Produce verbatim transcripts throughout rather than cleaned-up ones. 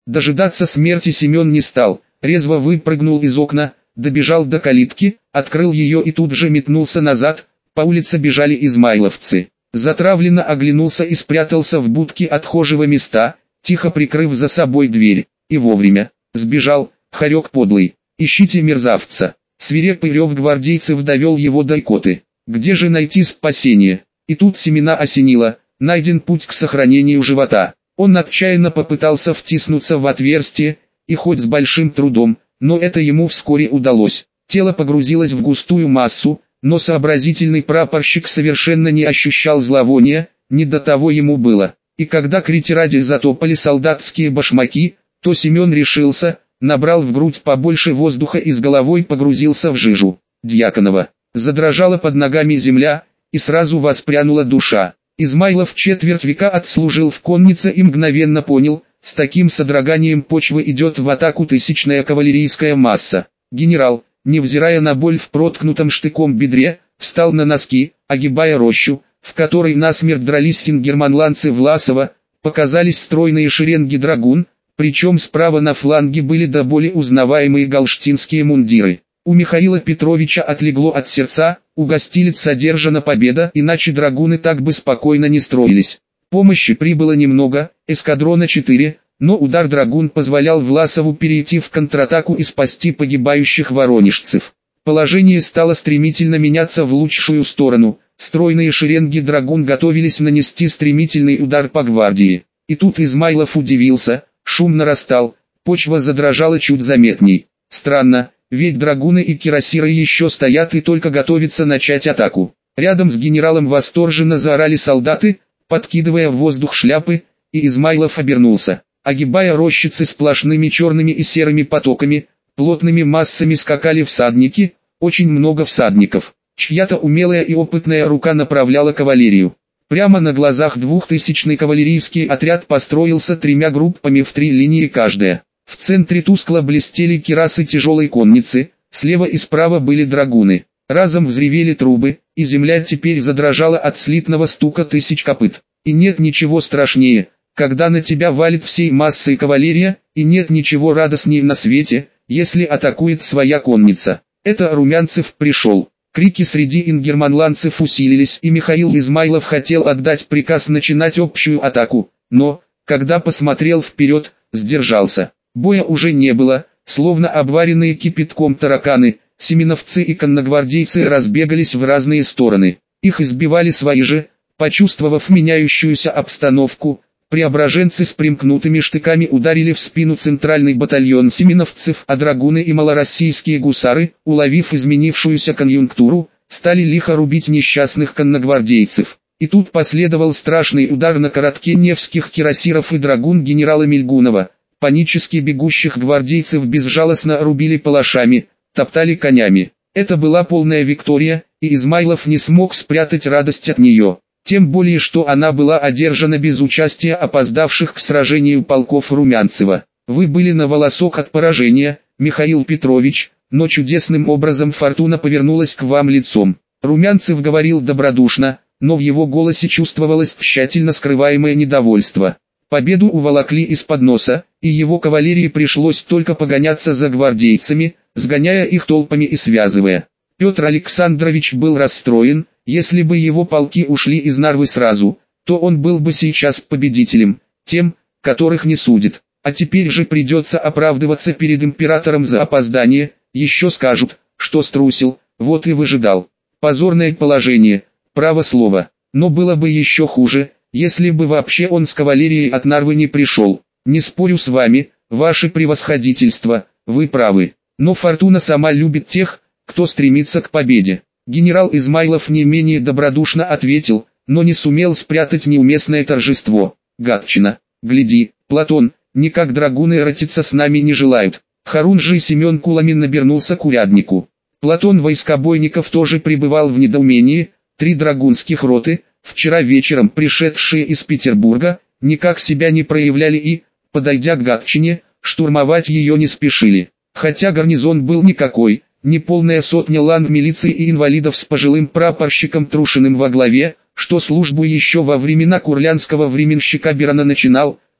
Дожидаться смерти Семен не стал, резво выпрыгнул из окна, добежал до калитки, открыл ее и тут же метнулся назад. По улице бежали измайловцы. Затравленно оглянулся и спрятался в будке отхожего места, тихо прикрыв за собой дверь. И вовремя. Сбежал, хорек подлый. Ищите мерзавца. Свирепый рев гвардейцев довел его до икоты. Где же найти спасение? И тут Семена осенило. Найден путь к сохранению живота. Он отчаянно попытался втиснуться в отверстие, и хоть с большим трудом, но это ему вскоре удалось. Тело погрузилось в густую массу, но сообразительный прапорщик совершенно не ощущал зловония, не до того ему было. И когда к ретираде затопали солдатские башмаки, то Семен решился, набрал в грудь побольше воздуха и с головой погрузился в жижу. Дьяконова. Задрожала под ногами земля, и сразу воспрянула душа. Измайлов четверть века отслужил в коннице и мгновенно понял, с таким содроганием почвы идет в атаку тысячная кавалерийская масса. Генерал, невзирая на боль в проткнутом штыком бедре, встал на носки, огибая рощу, в которой насмерть дрались фингерманландцы Власова, показались стройные шеренги драгун, причем справа на фланге были до боли узнаваемые галштинские мундиры. У Михаила Петровича отлегло от сердца, у гостилиц одержана победа, иначе драгуны так бы спокойно не строились. Помощи прибыло немного, эскадрона четыре, но удар драгун позволял Власову перейти в контратаку и спасти погибающих воронежцев. Положение стало стремительно меняться в лучшую сторону, стройные шеренги драгун готовились нанести стремительный удар по гвардии. И тут Измайлов удивился, шум нарастал, почва задрожала чуть заметней. Странно. Ведь драгуны и кирасиры еще стоят и только готовятся начать атаку. Рядом с генералом восторженно заорали солдаты, подкидывая в воздух шляпы, и Измайлов обернулся. Огибая рощицы сплошными черными и серыми потоками, плотными массами скакали всадники, очень много всадников. Чья-то умелая и опытная рука направляла кавалерию. Прямо на глазах двухтысячный кавалерийский отряд построился тремя группами в три линии каждая. В центре тускло блестели кирасы тяжелой конницы, слева и справа были драгуны. Разом взревели трубы, и земля теперь задрожала от слитного стука тысяч копыт. И нет ничего страшнее, когда на тебя валит всей массой кавалерия, и нет ничего радостнее на свете, если атакует своя конница. Это Румянцев пришел. Крики среди ингерманландцев усилились, и Михаил Измайлов хотел отдать приказ начинать общую атаку, но, когда посмотрел вперед, сдержался. Боя уже не было, словно обваренные кипятком тараканы, семеновцы и конногвардейцы разбегались в разные стороны. Их избивали свои же, почувствовав меняющуюся обстановку, преображенцы с примкнутыми штыками ударили в спину центральный батальон семеновцев, а драгуны и малороссийские гусары, уловив изменившуюся конъюнктуру, стали лихо рубить несчастных конногвардейцев. И тут последовал страшный удар на коротке невских кирасиров и драгун генерала Мельгунова. Панически бегущих гвардейцев безжалостно рубили палашами, топтали конями. Это была полная виктория, и Измайлов не смог спрятать радость от нее. Тем более, что она была одержана без участия опоздавших к сражению полков Румянцева. Вы были на волосок от поражения, Михаил Петрович, но чудесным образом фортуна повернулась к вам лицом. Румянцев говорил добродушно, но в его голосе чувствовалось тщательно скрываемое недовольство. Победу уволокли из-под носа, и его кавалерии пришлось только погоняться за гвардейцами, сгоняя их толпами и связывая. Петр Александрович был расстроен, если бы его полки ушли из Нарвы сразу, то он был бы сейчас победителем, тем, которых не судит. А теперь же придется оправдываться перед императором за опоздание, еще скажут, что струсил, вот и выжидал. Позорное положение, право слово, но было бы еще хуже, если бы вообще он с кавалерией от Нарвы не пришел. Не спорю с вами, ваше превосходительство, вы правы, но фортуна сама любит тех, кто стремится к победе. Генерал Измайлов не менее добродушно ответил, но не сумел спрятать неуместное торжество. Гадчина, гляди, Платон, никак драгуны ратиться с нами не желают. Харунжий Семен Куламин набернулся к уряднику. Платон войскобойников тоже пребывал в недоумении, три драгунских роты, вчера вечером пришедшие из Петербурга, никак себя не проявляли и, подойдя к Гатчине, штурмовать ее не спешили. Хотя гарнизон был никакой, неполная сотня ланд-милиции и инвалидов с пожилым прапорщиком Трушиным во главе, что службу еще во времена курлянского временщика Берона начинал,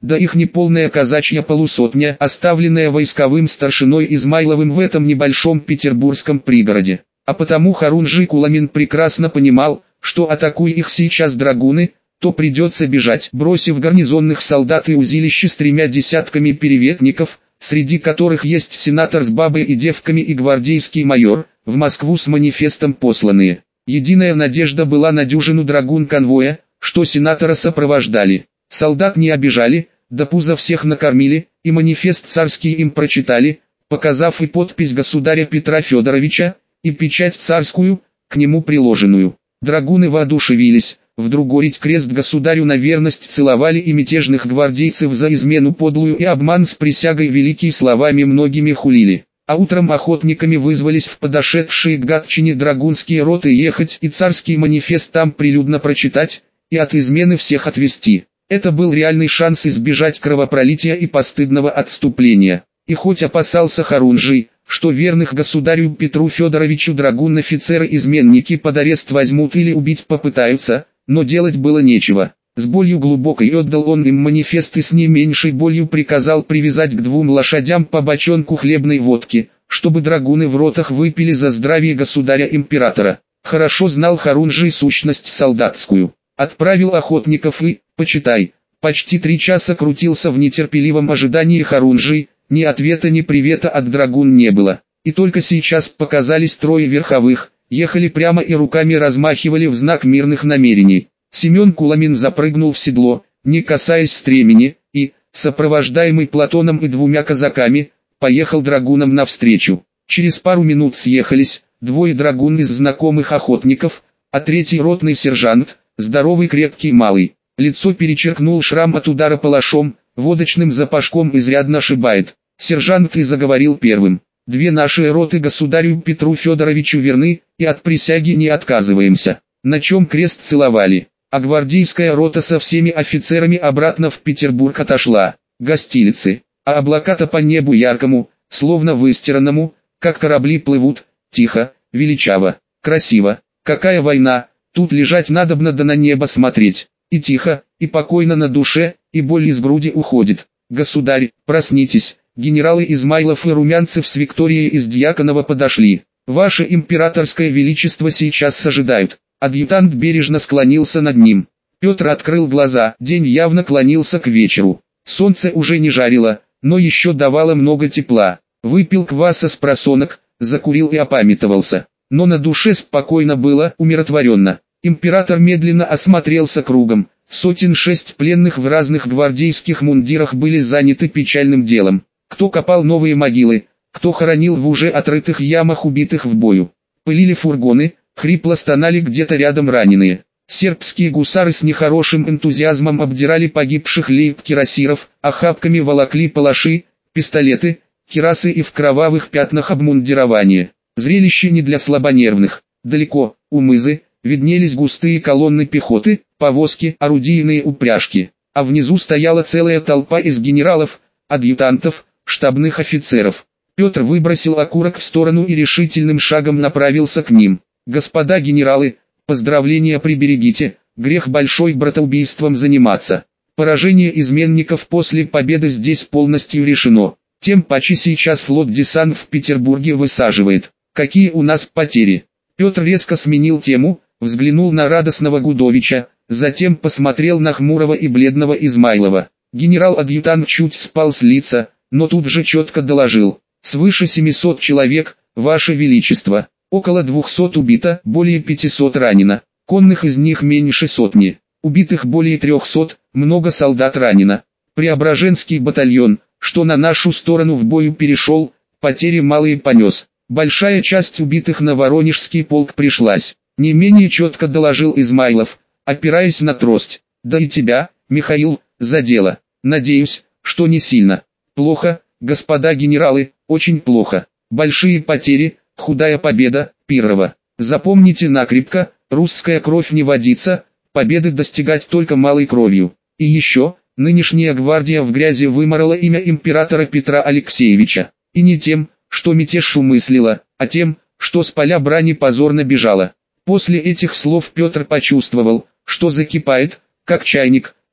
да их неполная казачья полусотня, оставленная войсковым старшиной Измайловым в этом небольшом петербургском пригороде. А потому Хорунжий Куламин прекрасно понимал, что атакуя их сейчас драгуны, то придется бежать, бросив гарнизонных солдат и узилище с тремя десятками переветников, среди которых есть сенатор с бабой и девками и гвардейский майор, в Москву с манифестом посланные. Единая надежда была на дюжину драгун конвоя, что сенатора сопровождали. Солдат не обижали, до пуза всех накормили, и манифест царский им прочитали, показав и подпись государя Петра Федоровича, и печать царскую, к нему приложенную. Драгуны воодушевились, вдруг горить крест государю на верность целовали и мятежных гвардейцев за измену подлую и обман с присягой великие словами многими хулили. А утром охотниками вызвались в подошедшие к Гатчине драгунские роты ехать и царский манифест там прилюдно прочитать, и от измены всех отвести. Это был реальный шанс избежать кровопролития и постыдного отступления. И хоть опасался Хорунжий, что верных государю Петру Федоровичу драгун-офицеры-изменники под арест возьмут или убить попытаются, но делать было нечего. С болью глубокой отдал он им манифест и с не меньшей болью приказал привязать к двум лошадям по бочонку хлебной водки, чтобы драгуны в ротах выпили за здравие государя-императора. Хорошо знал Хорунжий сущность солдатскую. Отправил охотников и, почитай, почти три часа крутился в нетерпеливом ожидании Хорунжий, ни ответа ни привета от драгун не было. И только сейчас показались трое верховых, ехали прямо и руками размахивали в знак мирных намерений. Семен Куламин запрыгнул в седло, не касаясь стремени, и, сопровождаемый Платоном и двумя казаками, поехал драгунам навстречу. Через пару минут съехались, двое драгун из знакомых охотников, а третий ротный сержант, здоровый крепкий малый. Лицо перечеркнул шрам от удара палашом, водочным запашком изрядно шибает. Сержант и заговорил первым. Две наши роты государю Петру Федоровичу верны, и от присяги не отказываемся. На чем крест целовали. А гвардейская рота со всеми офицерами обратно в Петербург отошла. Гостилицы, а облака-то по небу яркому, словно выстиранному, как корабли плывут, тихо, величаво, красиво. Какая война, тут лежать надобно да на небо смотреть. И тихо, и покойно на душе, и боль из груди уходит. Государь, проснитесь, генералы Измайлов и Румянцев с Викторией из Дьяконова подошли. Ваше императорское величество сейчас ожидают. Адъютант бережно склонился над ним. Петр открыл глаза, день явно клонился к вечеру. Солнце уже не жарило, но еще давало много тепла. Выпил кваса с просонок, закурил и опамятовался. Но на душе спокойно было, умиротворенно. Император медленно осмотрелся кругом. Сотен шесть пленных в разных гвардейских мундирах были заняты печальным делом. Кто копал новые могилы, кто хоронил в уже отрытых ямах убитых в бою. Пылили фургоны, хрипло стонали где-то рядом раненые. Сербские гусары с нехорошим энтузиазмом обдирали погибших лейб-кирасиров, охапками волокли палаши, пистолеты, кирасы и в кровавых пятнах обмундирование. Зрелище не для слабонервных. Далеко, у мызы, виднелись густые колонны пехоты, повозки, орудийные упряжки. А внизу стояла целая толпа из генералов, адъютантов, штабных офицеров. Петр выбросил окурок в сторону и решительным шагом направился к ним. «Господа генералы, поздравления приберегите, грех большой братоубийством заниматься. Поражение изменников после победы здесь полностью решено. Тем паче сейчас флот-десант в Петербурге высаживает. Какие у нас потери?» Петр резко сменил тему, взглянул на радостного Гудовича, затем посмотрел на хмурого и бледного Измайлова. Генерал-адъютант чуть спал с лица, но тут же четко доложил. «Свыше семисот человек, Ваше Величество. Около двухсот убито, более пятисот ранено. Конных из них меньше сотни. Убитых более трехсот, много солдат ранено. Преображенский батальон, что на нашу сторону в бою перешел, потери малые понес. Большая часть убитых на Воронежский полк пришлась. Не менее четко доложил Измайлов, опираясь на трость. Да и тебя, Михаил, задело. Надеюсь, что не сильно. Плохо, господа генералы, очень плохо. Большие потери, худая победа, Пирова. Запомните накрепко, русская кровь не водится, победы достигать только малой кровью. И еще, нынешняя гвардия в грязи вымарала имя императора Петра Алексеевича. И не тем, что мятеж умыслила, а тем, что с поля брани позорно бежала. После этих слов Петр почувствовал, что закипает, как чайник,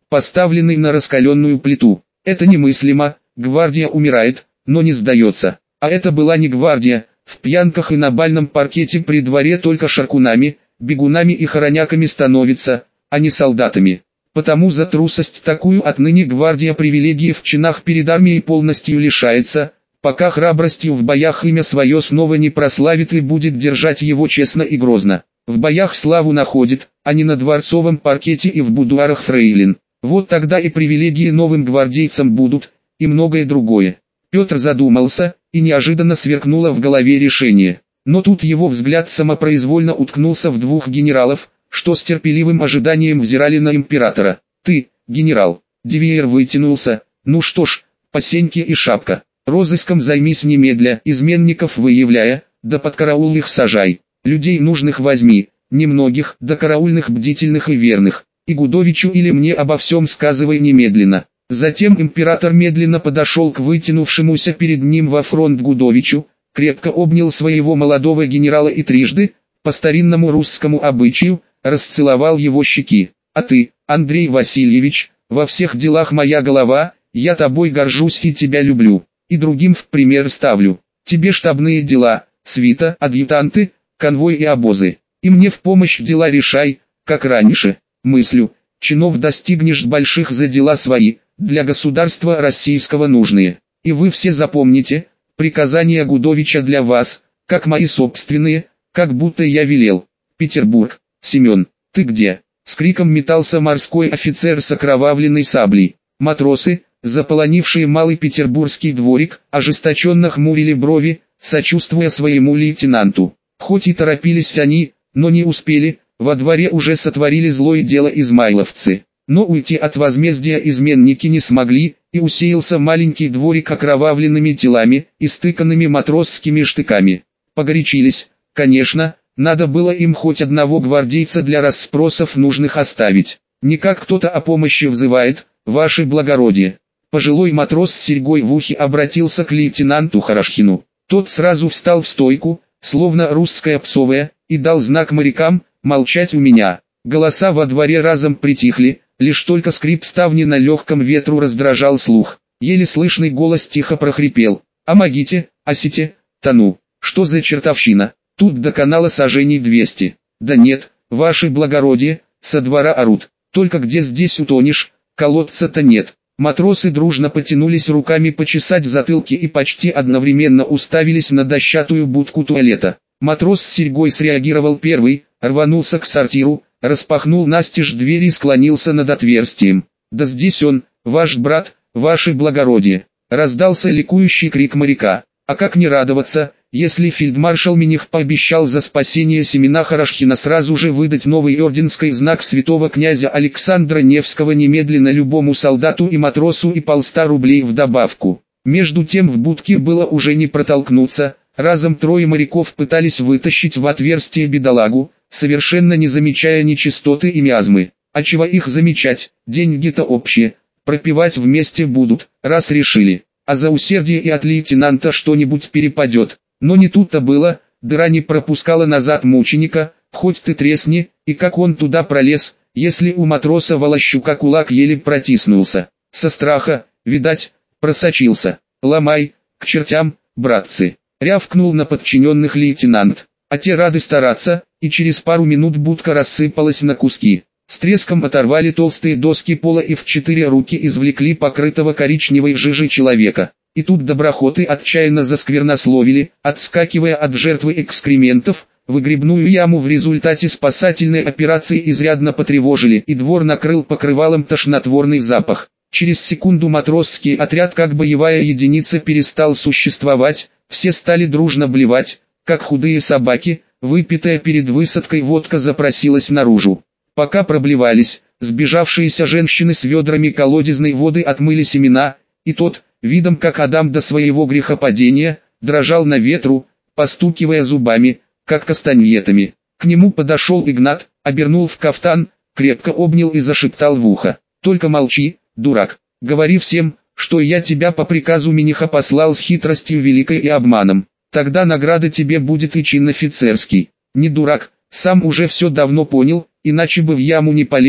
поставленный на раскаленную плиту. Это немыслимо, гвардия умирает, но не сдается. А это была не гвардия, в пьянках и на бальном паркете при дворе только шаркунами, бегунами и хороняками становится, а не солдатами. Потому за трусость такую отныне гвардия привилегий в чинах перед армией полностью лишается, пока храбростью в боях имя свое снова не прославит и будет держать его честно и грозно. В боях славу находит, а не на дворцовом паркете и в будуарах фрейлин. Вот тогда и привилегии новым гвардейцам будут, и многое другое. Петр задумался, и неожиданно сверкнуло в голове решение. Но тут его взгляд самопроизвольно уткнулся в двух генералов, что с терпеливым ожиданием взирали на императора. «Ты, генерал!» Девиер вытянулся. «Ну что ж, посеньки и шапка. Розыском займись немедля, изменников выявляя, да под караул их сажай. Людей нужных возьми, немногих, да караульных бдительных и верных. И Гудовичу или мне обо всем сказывай немедленно». Затем император медленно подошел к вытянувшемуся перед ним во фронт Гудовичу, крепко обнял своего молодого генерала и трижды, по старинному русскому обычаю, расцеловал его щеки. «А ты, Андрей Васильевич, во всех делах моя голова, я тобой горжусь и тебя люблю, и другим в пример ставлю. Тебе штабные дела, свита, адъютанты, конвой и обозы, и мне в помощь дела решай, как раньше. Мыслю, чинов достигнешь больших за дела свои, для государства российского нужные. И вы все запомните, приказания Гудовича для вас, как мои собственные, как будто я велел. Петербург. Семен, ты где?» С криком метался морской офицер с окровавленной саблей. Матросы, заполонившие малый петербургский дворик, ожесточенно хмурили брови, сочувствуя своему лейтенанту. Хоть и торопились они, но не успели, во дворе уже сотворили злое дело измайловцы. Но уйти от возмездия изменники не смогли, и усеялся маленький дворик окровавленными телами, истыканными матросскими штыками. Погорячились, конечно, надо было им хоть одного гвардейца для расспросов нужных оставить. Не как кто-то о помощи взывает, ваше благородие. Пожилой матрос с серьгой в ухе обратился к лейтенанту Хорошкину. Тот сразу встал в стойку, словно русская псовая, и дал знак морякам молчать у меня. Голоса во дворе разом притихли, лишь только скрип ставни на легком ветру раздражал слух. Еле слышный голос тихо прохрипел: «Помогите, осите, тону». Что за чертовщина? Тут до канала сажений двести. Да нет, ваше благородие, со двора орут. Только где здесь утонешь, колодца-то нет. Матросы дружно потянулись руками почесать затылки и почти одновременно уставились на дощатую будку туалета. Матрос с серьгой среагировал первый, рванулся к сортиру, распахнул настежь дверь и склонился над отверстием. «Да здесь он, ваш брат, ваше благородие!» Раздался ликующий крик моряка. А как не радоваться, если фельдмаршал Миних пообещал за спасение Семена Хорошкина сразу же выдать новый орденский знак святого князя Александра Невского немедленно любому солдату и матросу и полста рублей в добавку. Между тем в будке было уже не протолкнуться, разом трое моряков пытались вытащить в отверстие бедолагу, совершенно не замечая нечистоты и миазмы. А чего их замечать, деньги-то общие, пропивать вместе будут, раз решили. А за усердие и от лейтенанта что-нибудь перепадет. Но не тут-то было, дыра не пропускала назад мученика, хоть ты тресни, и как он туда пролез, если у матроса Волощука кулак еле протиснулся. Со страха, видать, просочился. «Ломай, к чертям, братцы!» Рявкнул на подчиненных лейтенант. А те рады стараться, и через пару минут будка рассыпалась на куски. С треском оторвали толстые доски пола и в четыре руки извлекли покрытого коричневой жижей человека. И тут доброхоты отчаянно засквернословили, отскакивая от жертвы экскрементов, выгребную яму в результате спасательной операции изрядно потревожили, и двор накрыл покрывалом тошнотворный запах. Через секунду матросский отряд как боевая единица перестал существовать, все стали дружно блевать, как худые собаки, выпитая перед высадкой водка запросилась наружу. Пока проблевались, сбежавшиеся женщины с ведрами колодезной воды отмыли Семена, и тот, видом как Адам до своего грехопадения, дрожал на ветру, постукивая зубами, как кастаньетами. К нему подошел Игнат, обернул в кафтан, крепко обнял и зашептал в ухо: «Только молчи, дурак, говори всем, что я тебя по приказу Миниха послал с хитростью великой и обманом. Тогда награда тебе будет и чин офицерский. Не дурак, сам уже все давно понял, иначе бы в яму не полез,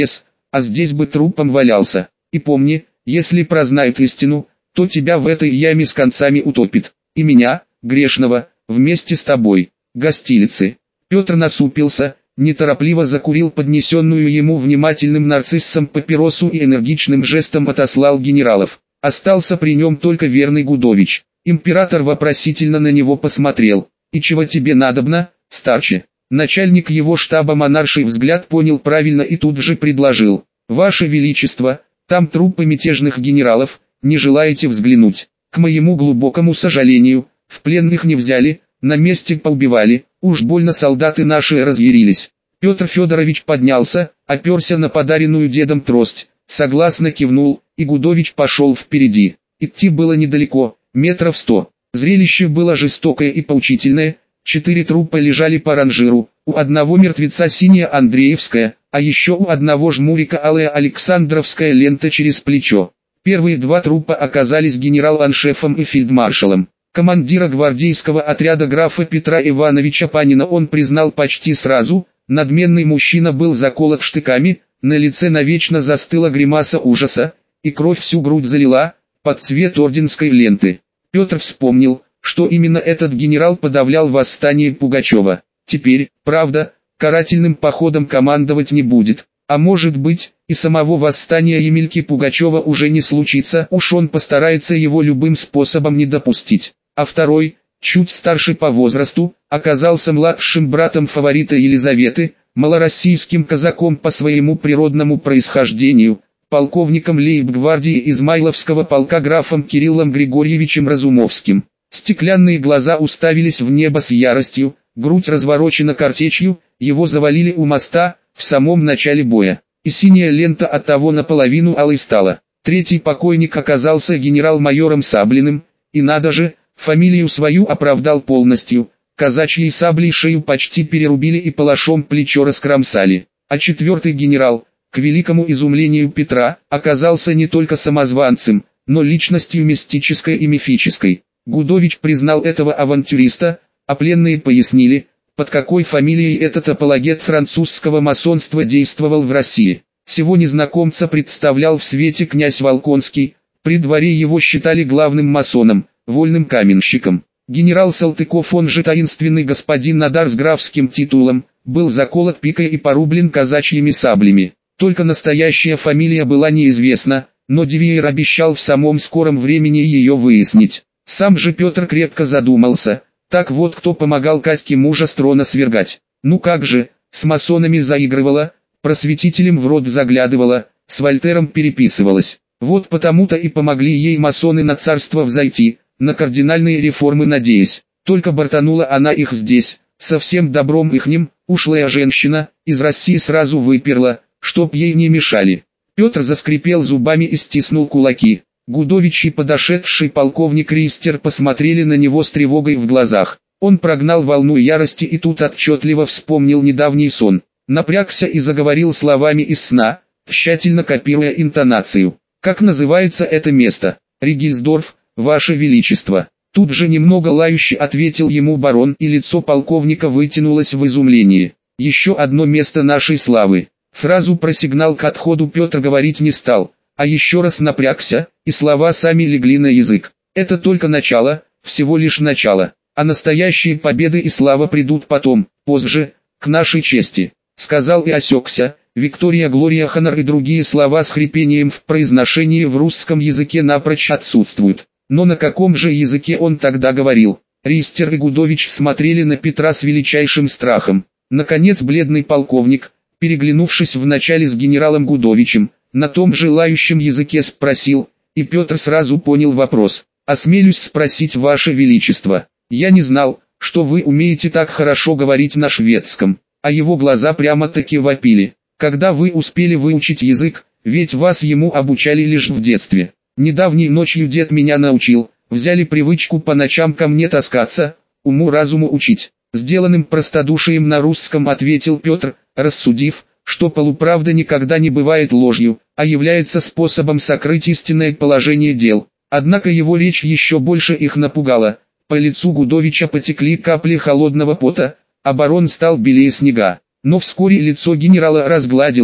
а здесь бы трупом валялся. И помни, если прознает истину, то тебя в этой яме с концами утопит. И меня, грешного, вместе с тобой. Гостилицы. Петр насупился, неторопливо закурил поднесенную ему внимательным нарциссом папиросу и энергичным жестом отослал генералов. Остался при нем только верный Гудович. Император вопросительно на него посмотрел. «И чего тебе надобно, старче?» Начальник его штаба монарший взгляд понял правильно и тут же предложил: «Ваше Величество, там трупы мятежных генералов, не желаете взглянуть? К моему глубокому сожалению, в пленных не взяли, на месте поубивали, уж больно солдаты наши разъярились». Петр Федорович поднялся, оперся на подаренную дедом трость, согласно кивнул, и Гудович пошел впереди. Идти было недалеко, метров сто. Зрелище было жестокое и поучительное. Четыре трупа лежали по ранжиру, у одного мертвеца синяя Андреевская, а еще у одного жмурика алая Александровская лента через плечо. Первые два трупа оказались генерал-аншефом и фельдмаршалом. Командира гвардейского отряда графа Петра Ивановича Панина он признал почти сразу. Надменный мужчина был заколот штыками, на лице навечно застыла гримаса ужаса, и кровь всю грудь залила, под цвет орденской ленты. Петр вспомнил, что именно этот генерал подавлял восстание Пугачева. Теперь, правда, карательным походом командовать не будет, а может быть, и самого восстания Емельки Пугачева уже не случится, уж он постарается его любым способом не допустить. А второй, чуть старше по возрасту, оказался младшим братом фаворита Елизаветы, малороссийским казаком по своему природному происхождению, полковником лейб-гвардии Измайловского полка графом Кириллом Григорьевичем Разумовским. Стеклянные глаза уставились в небо с яростью, грудь разворочена картечью, его завалили у моста, в самом начале боя. И синяя лента оттого наполовину алой стала. Третий покойник оказался генерал-майором Саблиным, и надо же, фамилию свою оправдал полностью. Казачьей саблей шею почти перерубили и палашом плечо раскромсали. А четвертый генерал, к великому изумлению Петра, оказался не только самозванцем, но личностью мистической и мифической. Гудович признал этого авантюриста, а пленные пояснили, под какой фамилией этот апологет французского масонства действовал в России. Сего незнакомца представлял в свете князь Волконский, при дворе его считали главным масоном, вольным каменщиком. Генерал Салтыков, он же таинственный господин Надар с графским титулом, был заколот пикой и порублен казачьими саблями. Только настоящая фамилия была неизвестна, но Дивеер обещал в самом скором времени ее выяснить. Сам же Петр крепко задумался, так вот кто помогал Катьке мужа с трона свергать. Ну как же, с масонами заигрывала, просветителем в рот заглядывала, с Вольтером переписывалась. Вот потому-то и помогли ей масоны на царство взойти, на кардинальные реформы надеясь. Только бортанула она их здесь, со всем добром ихним, ушлая женщина, из России сразу выперла, чтоб ей не мешали. Петр заскрипел зубами и стиснул кулаки. Гудович и подошедший полковник Ристер посмотрели на него с тревогой в глазах. Он прогнал волну ярости и тут отчетливо вспомнил недавний сон. Напрягся и заговорил словами из сна, тщательно копируя интонацию. «Как называется это место?» «Ригельсдорф, Ваше Величество». Тут же немного лающе ответил ему барон, и лицо полковника вытянулось в изумлении. «Еще одно место нашей славы». Фразу про сигнал к отходу Петр говорить не стал, а еще раз напрягся, и слова сами легли на язык. Это только начало, всего лишь начало, а настоящие победы и слава придут потом, позже, к нашей чести. Сказал и осекся. Виктория, Глория, Хонор и другие слова с хрипением в произношении в русском языке напрочь отсутствуют. Но на каком же языке он тогда говорил? Ристер и Гудович смотрели на Петра с величайшим страхом. Наконец бледный полковник, переглянувшись вначале с генералом Гудовичем, на том же лающем языке спросил, и Петр сразу понял вопрос. «Осмелюсь спросить, Ваше Величество, я не знал, что вы умеете так хорошо говорить на шведском». А его глаза прямо-таки вопили. «Когда вы успели выучить язык, ведь вас ему обучали лишь в детстве. Недавней ночью дед меня научил, взяли привычку по ночам ко мне таскаться, уму-разуму учить». Сделанным простодушием на русском ответил Петр, рассудив, что полуправда никогда не бывает ложью, а является способом сокрыть истинное положение дел. Однако его речь еще больше их напугала. По лицу Гудовича потекли капли холодного пота, а барон стал белее снега. Но вскоре лицо генерала разгладилось,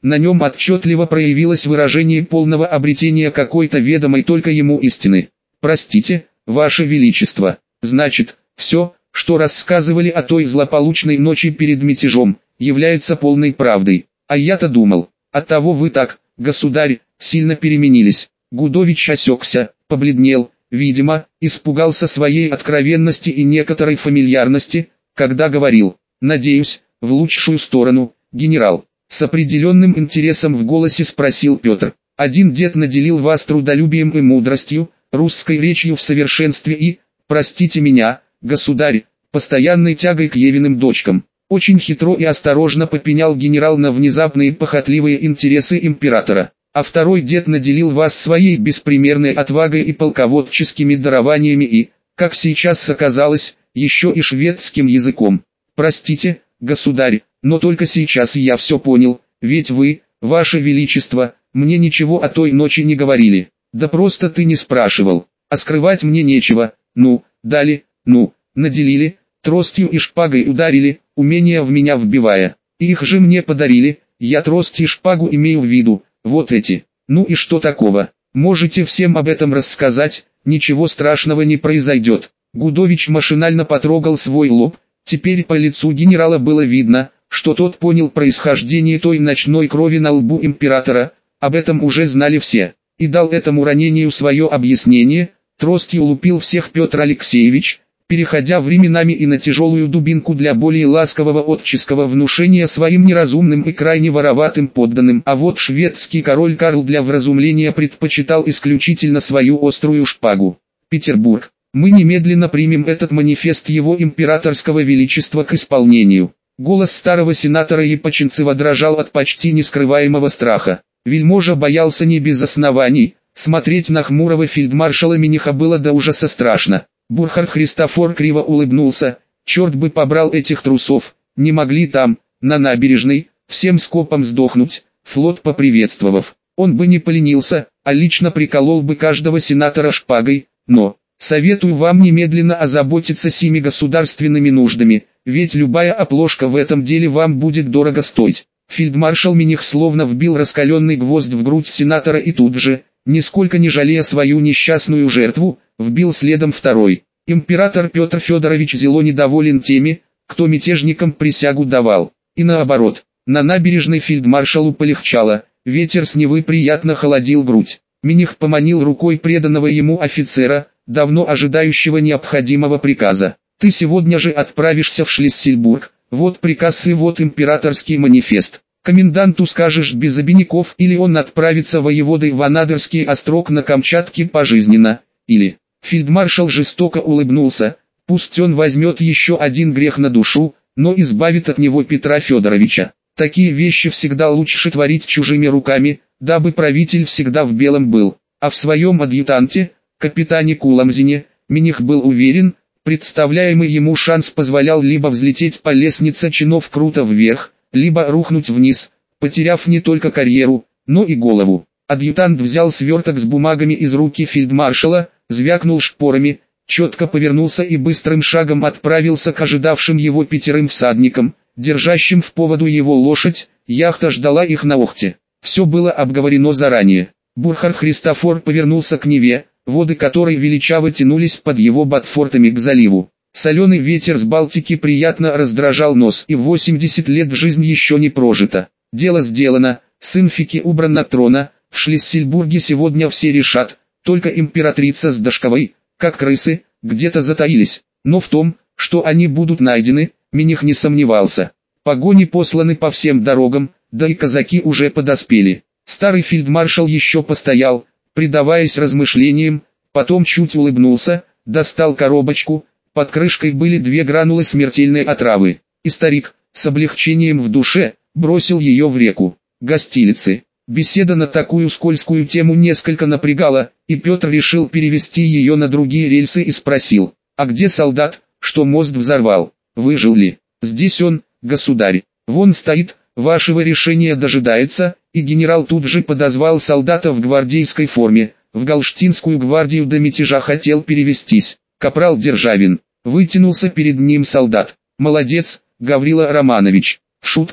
На нем отчетливо проявилось выражение полного обретения какой-то ведомой только ему истины. «Простите, Ваше Величество, значит, все, что рассказывали о той злополучной ночи перед мятежом, является полной правдой. А я-то думал, оттого вы так, государь, сильно переменились». Гудович осекся, побледнел, видимо, испугался своей откровенности и некоторой фамильярности, когда говорил: «Надеюсь, в лучшую сторону, генерал». С определенным интересом в голосе спросил Петр: «Один дед наделил вас трудолюбием и мудростью, русской речью в совершенстве и, простите меня, государь, постоянной тягой к Евиным дочкам». Очень хитро и осторожно попенял генерал на внезапные похотливые интересы императора. «А второй дед наделил вас своей беспримерной отвагой и полководческими дарованиями и, как сейчас оказалось, еще и шведским языком. Простите, государь, но только сейчас я все понял, ведь вы, Ваше Величество, мне ничего о той ночи не говорили». «Да просто ты не спрашивал, а скрывать мне нечего. Ну, дали, ну, наделили, тростью и шпагой ударили, умения в меня вбивая. Их же мне подарили, я трость и шпагу имею в виду, вот эти. Ну и что такого? Можете всем об этом рассказать, ничего страшного не произойдет». Гудович машинально потрогал свой лоб, теперь по лицу генерала было видно, что тот понял происхождение той ночной крови на лбу императора, об этом уже знали все, и дал этому ранению свое объяснение. Тростью лупил всех Петр Алексеевич, переходя временами и на тяжелую дубинку для более ласкового отческого внушения своим неразумным и крайне вороватым подданным. А вот шведский король Карл для вразумления предпочитал исключительно свою острую шпагу. «Петербург, мы немедленно примем этот манифест его императорского величества к исполнению». Голос старого сенатора Епочинцева дрожал от почти нескрываемого страха. Вельможа боялся не без оснований, смотреть на хмурого фельдмаршала Миниха было до ужаса страшно. Бурхард Христофор криво улыбнулся: «Черт бы побрал этих трусов, не могли там, на набережной, всем скопом сдохнуть». Флот поприветствовав, он бы не поленился, а лично приколол бы каждого сенатора шпагой, но... «Советую вам немедленно озаботиться сими государственными нуждами, ведь любая оплошка в этом деле вам будет дорого стоить». Фельдмаршал Миних словно вбил раскаленный гвоздь в грудь сенатора и тут же, нисколько не жалея свою несчастную жертву, вбил следом второй. Император Петр Федорович зело недоволен теми, кто мятежникам присягу давал. И наоборот, на набережной фельдмаршалу полегчало, ветер с Невы приятно холодил грудь. Миних поманил рукой преданного ему офицера, давно ожидающего необходимого приказа. «Ты сегодня же отправишься в Шлиссельбург, вот приказ и вот императорский манифест. Коменданту скажешь без обиняков, или он отправится воеводой в Анадырский острог на Камчатке пожизненно, или...» Фельдмаршал жестоко улыбнулся: «Пусть он возьмет еще один грех на душу, но избавит от него Петра Федоровича. Такие вещи всегда лучше творить чужими руками, дабы правитель всегда в белом был». А в своем адъютанте, капитане Куламзине, Миних был уверен, представляемый ему шанс позволял либо взлететь по лестнице чинов круто вверх, либо рухнуть вниз, потеряв не только карьеру, но и голову. Адъютант взял сверток с бумагами из руки фельдмаршала, звякнул шпорами, четко повернулся и быстрым шагом отправился к ожидавшим его пятерым всадникам, держащим в поводу его лошадь. Яхта ждала их на Охте. Все было обговорено заранее. Бурхард Христофор повернулся к Неве, воды которой величаво тянулись под его ботфортами к заливу. Соленый ветер с Балтики приятно раздражал нос, и восемьдесят лет жизнь еще не прожита. Дело сделано, сын Фики убран от трона, в Шлиссельбурге сегодня все решат, только императрица с Дашковой, как крысы, где-то затаились. Но в том, что они будут найдены, Миних не сомневался. Погони посланы по всем дорогам, да и казаки уже подоспели. Старый фельдмаршал еще постоял, предаваясь размышлениям, потом чуть улыбнулся, достал коробочку, под крышкой были две гранулы смертельной отравы, и старик, с облегчением в душе, бросил ее в реку. Гостилицы. Беседа на такую скользкую тему несколько напрягала, и Петр решил перевести ее на другие рельсы и спросил: «А где солдат, что мост взорвал? Выжил ли?» «Здесь он, государь. Вон стоит, вашего решения дожидается». И генерал тут же подозвал солдата в гвардейской форме. В Галштинскую гвардию до мятежа хотел перевестись. Капрал Державин. Вытянулся перед ним солдат. «Молодец, Гаврила Романович». В шутку,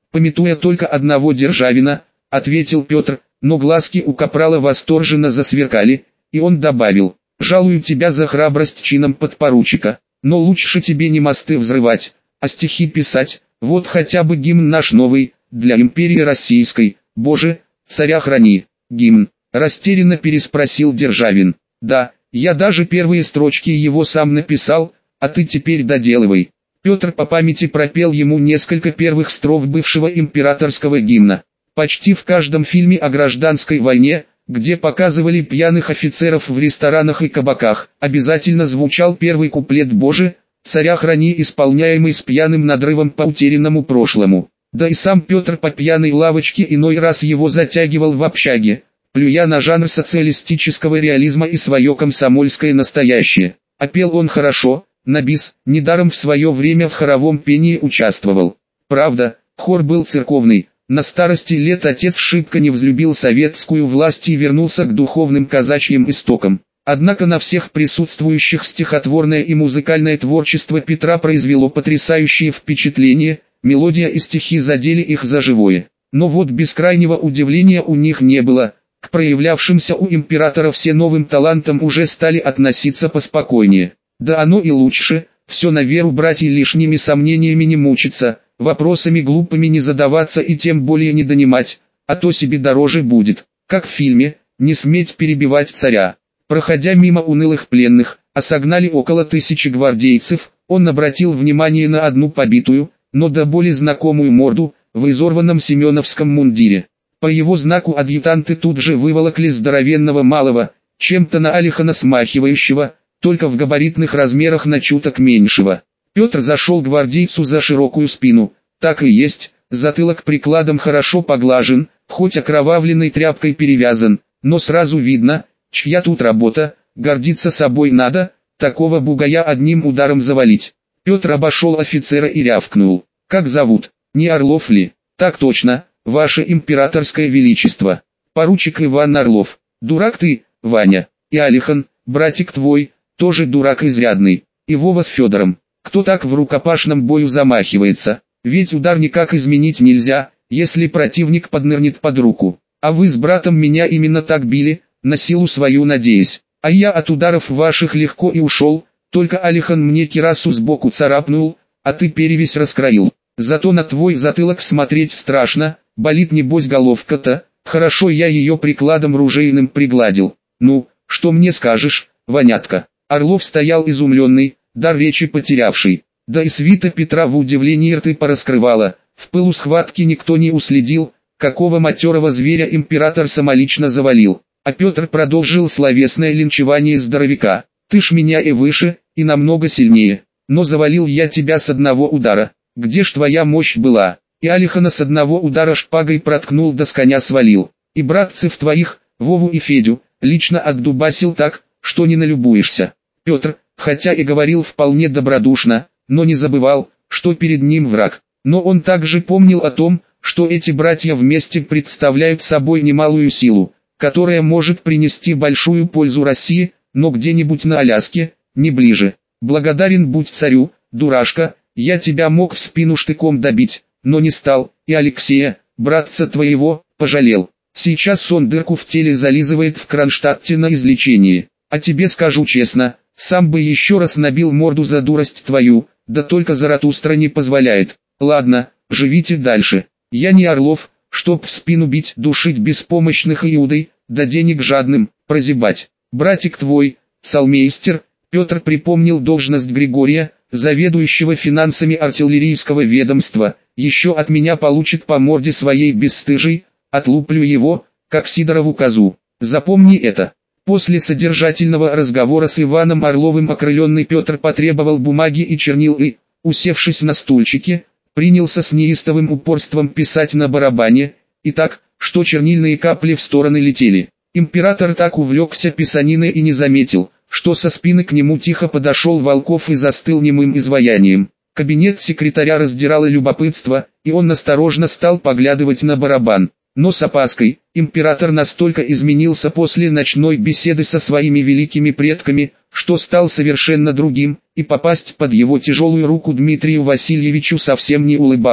Пометуя только одного Державина, ответил Петр, но глазки у капрала восторженно засверкали, и он добавил: жалую тебя за храбрость чином подпоручика, но лучше тебе не мосты взрывать, а стихи писать, вот хотя бы гимн наш новый, для империи российской, Боже, царя храни. Гимн, растерянно переспросил Державин. Да, я даже первые строчки его сам написал, а ты теперь доделывай. Петр по памяти пропел ему несколько первых строф бывшего императорского гимна. Почти в каждом фильме о гражданской войне, где показывали пьяных офицеров в ресторанах и кабаках, обязательно звучал первый куплет «Боже, царя храни», исполняемый с пьяным надрывом по утерянному прошлому. Да и сам Петр по пьяной лавочке иной раз его затягивал в общаге, плюя на жанр социалистического реализма и свое комсомольское настоящее. А пел он хорошо, на бис, недаром в свое время в хоровом пении участвовал. Правда, хор был церковный, на старости лет отец шибко не взлюбил советскую власть и вернулся к духовным казачьим истокам. Однако на всех присутствующих стихотворное и музыкальное творчество Петра произвело потрясающее впечатление, мелодия и стихи задели их за живое. Но вот бескрайнего удивления у них не было, к проявлявшимся у императора всеновым талантам уже стали относиться поспокойнее. Да оно и лучше, все на веру брать и лишними сомнениями не мучиться, вопросами глупыми не задаваться и тем более не донимать, а то себе дороже будет, как в фильме «Не сметь перебивать царя». Проходя мимо унылых пленных, а согнали около тысячи гвардейцев, он обратил внимание на одну побитую, но до боли знакомую морду, в изорванном семеновском мундире. По его знаку адъютанты тут же выволокли здоровенного малого, чем-то на Алихана смахивающего, только в габаритных размерах на чуток меньшего. Петр зашел гвардейцу за широкую спину, так и есть, затылок прикладом хорошо поглажен, хоть окровавленной тряпкой перевязан, но сразу видно, чья тут работа, гордиться собой надо, такого бугая одним ударом завалить. Петр обошел офицера и рявкнул: как зовут, не Орлов ли? Так точно, ваше императорское величество. Поручик Иван Орлов. Дурак ты, Ваня. И Алихан, братик твой, тоже дурак изрядный. И Вова с Федором. Кто так в рукопашном бою замахивается? Ведь удар никак изменить нельзя, если противник поднырнет под руку. А вы с братом меня именно так били, на силу свою надеясь. А я от ударов ваших легко и ушел, только Алихан мне кирасу сбоку царапнул, а ты перевесь раскроил. Зато на твой затылок смотреть страшно, болит небось головка-то, хорошо я ее прикладом ружейным пригладил. Ну, что мне скажешь, Ванятка? Орлов стоял изумленный, дар речи потерявший. Да и свита Петра в удивлении рты пораскрывала, в пылу схватки никто не уследил, какого матерого зверя император самолично завалил. А Петр продолжил словесное линчевание здоровяка. Ты ж меня и выше, и намного сильнее, но завалил я тебя с одного удара. Где ж твоя мощь была? И Алихана с одного удара шпагой проткнул да с коня свалил. И братцев твоих, Вову и Федю, лично отдубасил так, что не налюбуешься. Петр, хотя и говорил вполне добродушно, но не забывал, что перед ним враг. Но он также помнил о том, что эти братья вместе представляют собой немалую силу, которая может принести большую пользу России, но где-нибудь на Аляске, не ближе. Благодарен будь царю, дурашка, я тебя мог в спину штыком добить, но не стал, и Алексея, братца твоего, пожалел. Сейчас он дырку в теле зализывает в Кронштадте на излечении. А тебе скажу честно, сам бы еще раз набил морду за дурость твою, да только Заратустра не позволяет. Ладно, живите дальше. Я не Орлов, чтоб в спину бить, душить беспомощных иудей, да денег жадным, прозябать. Братик твой, псалмейстер, Петр припомнил должность Григория, заведующего финансами артиллерийского ведомства, еще от меня получит по морде своей бесстыжей, отлуплю его, как Сидорову козу. Запомни это. После содержательного разговора с Иваном Орловым окрыленный Петр потребовал бумаги и чернил и, усевшись на стульчике, принялся с неистовым упорством писать на барабане, и так, что чернильные капли в стороны летели. Император так увлекся писаниной и не заметил, что со спины к нему тихо подошел Волков и застыл немым изваянием. Кабинет секретаря раздирало любопытство, и он осторожно стал поглядывать на барабан. Но с опаской, император настолько изменился после ночной беседы со своими великими предками, что стал совершенно другим, и попасть под его тяжелую руку Дмитрию Васильевичу совсем не улыбалось.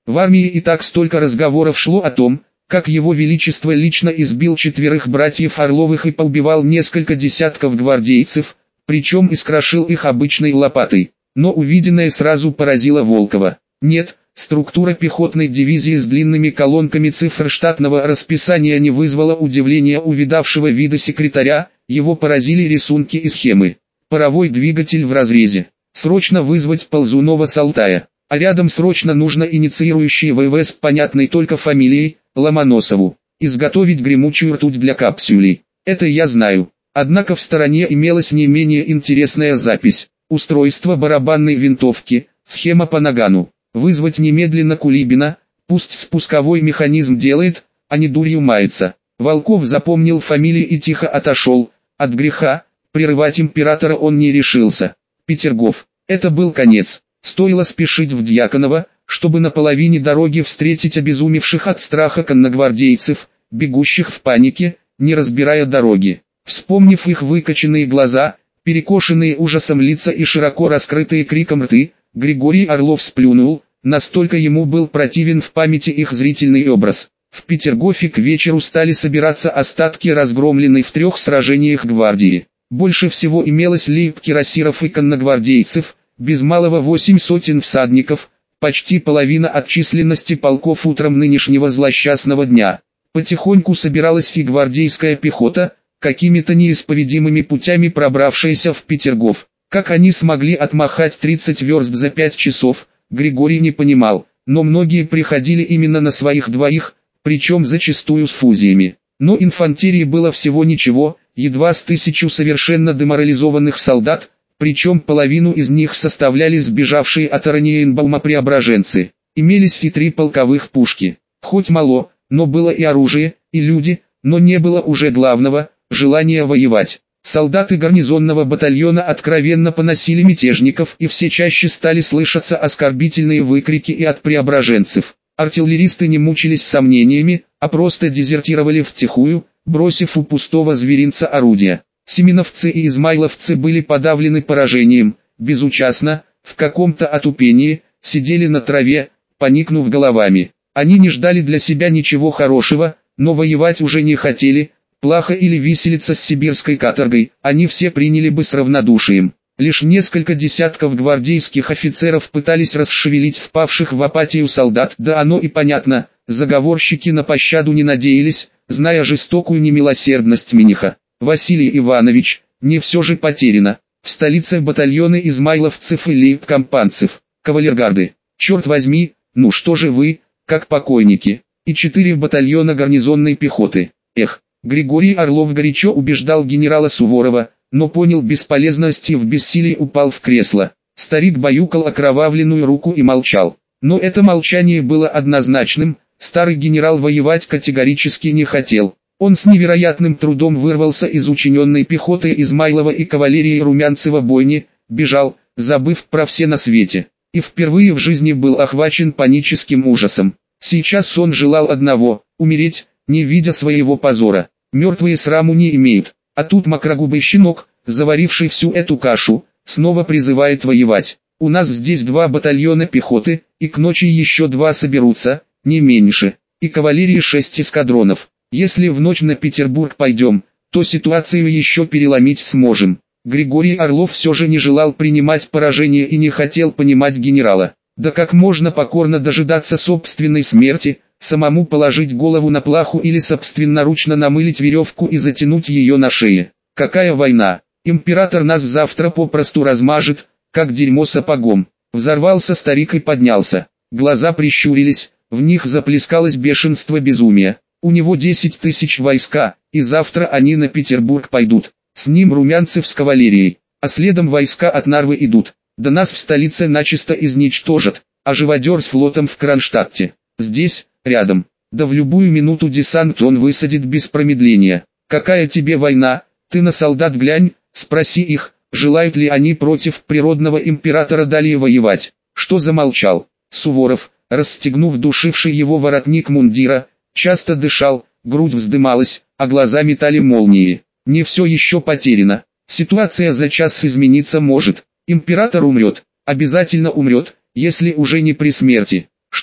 В армии и так столько разговоров шло о том, как его величество лично избил четверых братьев Орловых и поубивал несколько десятков гвардейцев, причем искрошил их обычной лопатой. Но увиденное сразу поразило Волкова. Нет, структура пехотной дивизии с длинными колонками цифр штатного расписания не вызвала удивления у видавшего вида секретаря, его поразили рисунки и схемы. Паровой двигатель в разрезе. Срочно вызвать Ползунова с Алтая. А рядом срочно нужно инициирующий ВВС с понятной только фамилией, Ломоносову. Изготовить гремучую ртуть для капсулей. Это я знаю. Однако в стороне имелась не менее интересная запись. Устройство барабанной винтовки, схема по нагану. Вызвать немедленно Кулибина, пусть спусковой механизм делает, а не дурью мается. Волков запомнил фамилии и тихо отошел. От греха, прерывать императора он не решился. Петергоф. Это был конец. Стоило спешить в Дьяконово, чтобы на половине дороги встретить обезумевших от страха конногвардейцев, бегущих в панике, не разбирая дороги. Вспомнив их выкоченные глаза, перекошенные ужасом лица и широко раскрытые криком рты, Григорий Орлов сплюнул, настолько ему был противен в памяти их зрительный образ. В Петергофе к вечеру стали собираться остатки разгромленной в трех сражениях гвардии. Больше всего имелось лейб-кирасиров и конногвардейцев, без малого восемь сотен всадников, почти половина от численности полков утром нынешнего злосчастного дня. Потихоньку собиралась и гвардейская пехота, какими-то неисповедимыми путями пробравшаяся в Петергоф. Как они смогли отмахать тридцать верст за пять часов, Григорий не понимал, но многие приходили именно на своих двоих, причем зачастую с фузиями. Но инфантерии было всего ничего, едва с тысячу совершенно деморализованных солдат, причем половину из них составляли сбежавшие от Ораниенбаума преображенцы. Имелись и три полковых пушки. Хоть мало, но было и оружие, и люди, но не было уже главного – желания воевать. Солдаты гарнизонного батальона откровенно поносили мятежников, и все чаще стали слышаться оскорбительные выкрики и от преображенцев. Артиллеристы не мучились сомнениями, а просто дезертировали втихую, бросив у пустого зверинца орудия. Семеновцы и измайловцы были подавлены поражением, безучастно, в каком-то отупении, сидели на траве, поникнув головами. Они не ждали для себя ничего хорошего, но воевать уже не хотели, плахо или виселица с сибирской каторгой, они все приняли бы с равнодушием. Лишь несколько десятков гвардейских офицеров пытались расшевелить впавших в апатию солдат, да оно и понятно, заговорщики на пощаду не надеялись, зная жестокую немилосердность Миниха. Василий Иванович, не все же потеряно. В столице батальоны измайловцев и лейб-компанцев, кавалергарды. Черт возьми, ну что же вы, как покойники. И четыре батальона гарнизонной пехоты. Эх, Григорий Орлов горячо убеждал генерала Суворова, но понял бесполезность и в бессилии упал в кресло. Старик баюкал окровавленную руку и молчал. Но это молчание было однозначным, старый генерал воевать категорически не хотел. Он с невероятным трудом вырвался из учиненной пехоты Измайлова и кавалерии Румянцева бойни, бежал, забыв про все на свете. И впервые в жизни был охвачен паническим ужасом. Сейчас он желал одного – умереть, не видя своего позора. Мертвые сраму не имеют. А тут мокрогубый щенок, заваривший всю эту кашу, снова призывает воевать. У нас здесь два батальона пехоты, и к ночи еще два соберутся, не меньше, и кавалерии шесть эскадронов. Если в ночь на Петербург пойдем, то ситуацию еще переломить сможем. Григорий Орлов все же не желал принимать поражение и не хотел понимать генерала. Да как можно покорно дожидаться собственной смерти, самому положить голову на плаху или собственноручно намылить веревку и затянуть ее на шее. Какая война? Император нас завтра попросту размажет, как дерьмо сапогом. Взорвался старик и поднялся. Глаза прищурились, в них заплескалось бешенство безумия. У него десять тысяч войска, и завтра они на Петербург пойдут. С ним Румянцев с кавалерией, а следом войска от Нарвы идут. Да нас в столице начисто изничтожат, а живодер с флотом в Кронштадте. Здесь, рядом. Да в любую минуту десант он высадит без промедления. Какая тебе война? Ты на солдат глянь, спроси их, желают ли они против природного императора далее воевать. Что замолчал? Суворов, расстегнув душивший его воротник мундира, часто дышал, грудь вздымалась, а глаза метали молнии. Не все еще потеряно. Ситуация за час измениться может. Император умрет, обязательно умрет, если уже не при смерти. Что?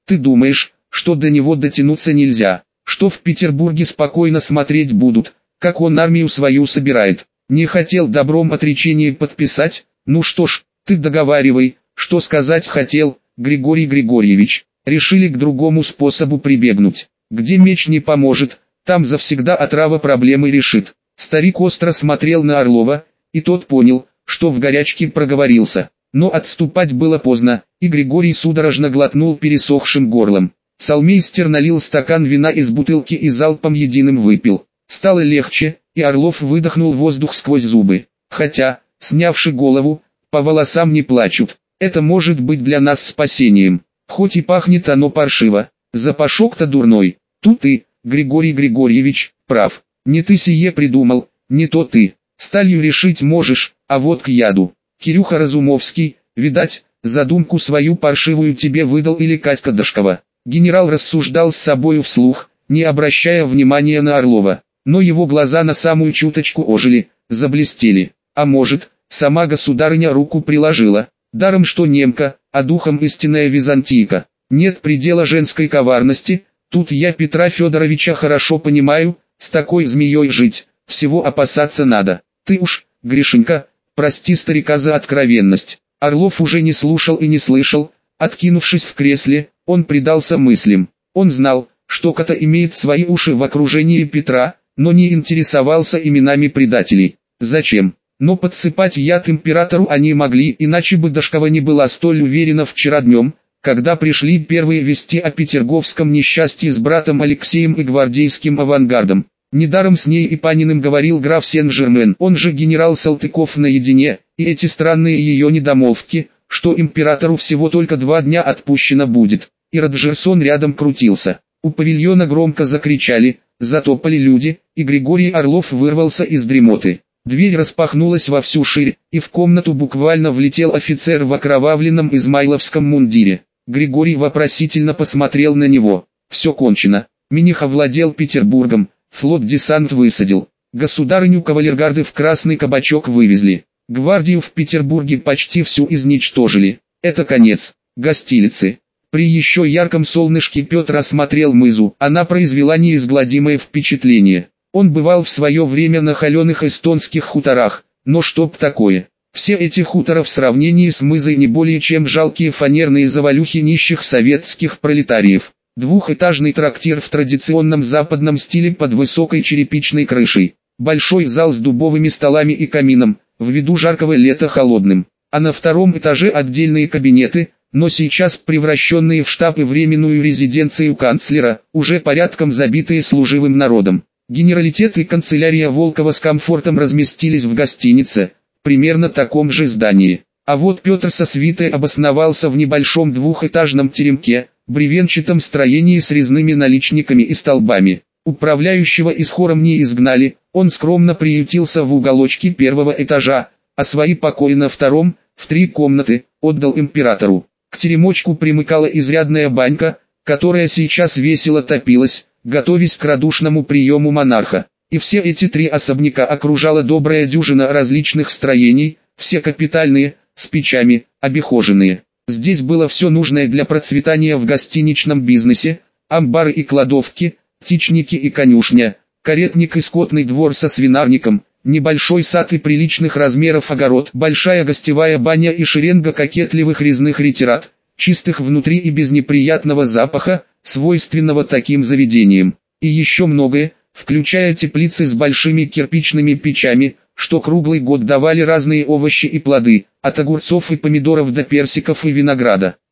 Ты думаешь, что до него дотянуться нельзя, что в Петербурге спокойно смотреть будут, как он армию свою собирает? Не хотел добром отречение подписать? Ну что ж, ты договаривай, что сказать хотел, Григорий Григорьевич. Решили к другому способу прибегнуть. Где меч не поможет, там завсегда отрава проблемы решит. Старик остро смотрел на Орлова, и тот понял, что в горячке проговорился. Но отступать было поздно, и Григорий судорожно глотнул пересохшим горлом. Псалмейстер налил стакан вина из бутылки и залпом единым выпил. Стало легче, и Орлов выдохнул воздух сквозь зубы. Хотя, снявши голову, по волосам не плачут. Это может быть для нас спасением. Хоть и пахнет оно паршиво, запашок-то дурной. Тут ты, Григорий Григорьевич, прав. Не ты сие придумал, не то ты. Сталью решить можешь, а вот к яду. Кирюха Разумовский, видать, задумку свою паршивую тебе выдал или Катька Дашкова. Генерал рассуждал с собою вслух, не обращая внимания на Орлова. Но его глаза на самую чуточку ожили, заблестели. А может, сама государыня руку приложила. Даром что немка, а духом истинная византийка. Нет предела женской коварности, тут я Петра Федоровича хорошо понимаю, с такой змеей жить, всего опасаться надо. Ты уж, Гришенька, прости старика за откровенность. Орлов уже не слушал и не слышал, откинувшись в кресле, он предался мыслям. Он знал, что Кота имеет свои уши в окружении Петра, но не интересовался именами предателей. Зачем? Но подсыпать яд императору они могли, иначе бы Дашкова не была столь уверена вчера днем, когда пришли первые вести о петерговском несчастье с братом Алексеем и гвардейским авангардом. Недаром с ней и Паниным говорил граф Сен-Жермен, он же генерал Салтыков наедине, и эти странные ее недомолвки, что императору всего только два дня отпущено будет. И Раджерсон рядом крутился. У павильона громко закричали, затопали люди, и Григорий Орлов вырвался из дремоты. Дверь распахнулась во всю ширь, и в комнату буквально влетел офицер в окровавленном измайловском мундире. Григорий вопросительно посмотрел на него. Все кончено. Миних овладел Петербургом, флот-десант высадил. Государыню кавалергарды в Красный Кабачок вывезли. Гвардию в Петербурге почти всю изничтожили. Это конец. Гостилицы. При еще ярком солнышке Петр осмотрел мызу. Она произвела неизгладимое впечатление. Он бывал в свое время на холеных эстонских хуторах, но чтоб такое. Все эти хуторы в сравнении с мызой не более чем жалкие фанерные завалюхи нищих советских пролетариев. Двухэтажный трактир в традиционном западном стиле под высокой черепичной крышей. Большой зал с дубовыми столами и камином, в виду жаркого лета холодным. А на втором этаже отдельные кабинеты, но сейчас превращенные в штаб и временную резиденцию канцлера, уже порядком забитые служивым народом. Генералитет и канцелярия Волкова с комфортом разместились в гостинице, примерно таком же здании. А вот Петр со свитой обосновался в небольшом двухэтажном теремке, бревенчатом строении с резными наличниками и столбами. Управляющего из хором не изгнали, он скромно приютился в уголочке первого этажа, а свои покои на втором, в три комнаты, отдал императору. К теремочку примыкала изрядная банька, которая сейчас весело топилась, готовясь к радушному приему монарха. И все эти три особняка окружала добрая дюжина различных строений, все капитальные, с печами, обихоженные. Здесь было все нужное для процветания в гостиничном бизнесе: амбары и кладовки, птичники и конюшня, каретник и скотный двор со свинарником, небольшой сад и приличных размеров огород, большая гостевая баня и шеренга кокетливых резных ретират, чистых внутри и без неприятного запаха, свойственного таким заведениям. И еще многое, включая теплицы с большими кирпичными печами, что круглый год давали разные овощи и плоды, от огурцов и помидоров до персиков и винограда.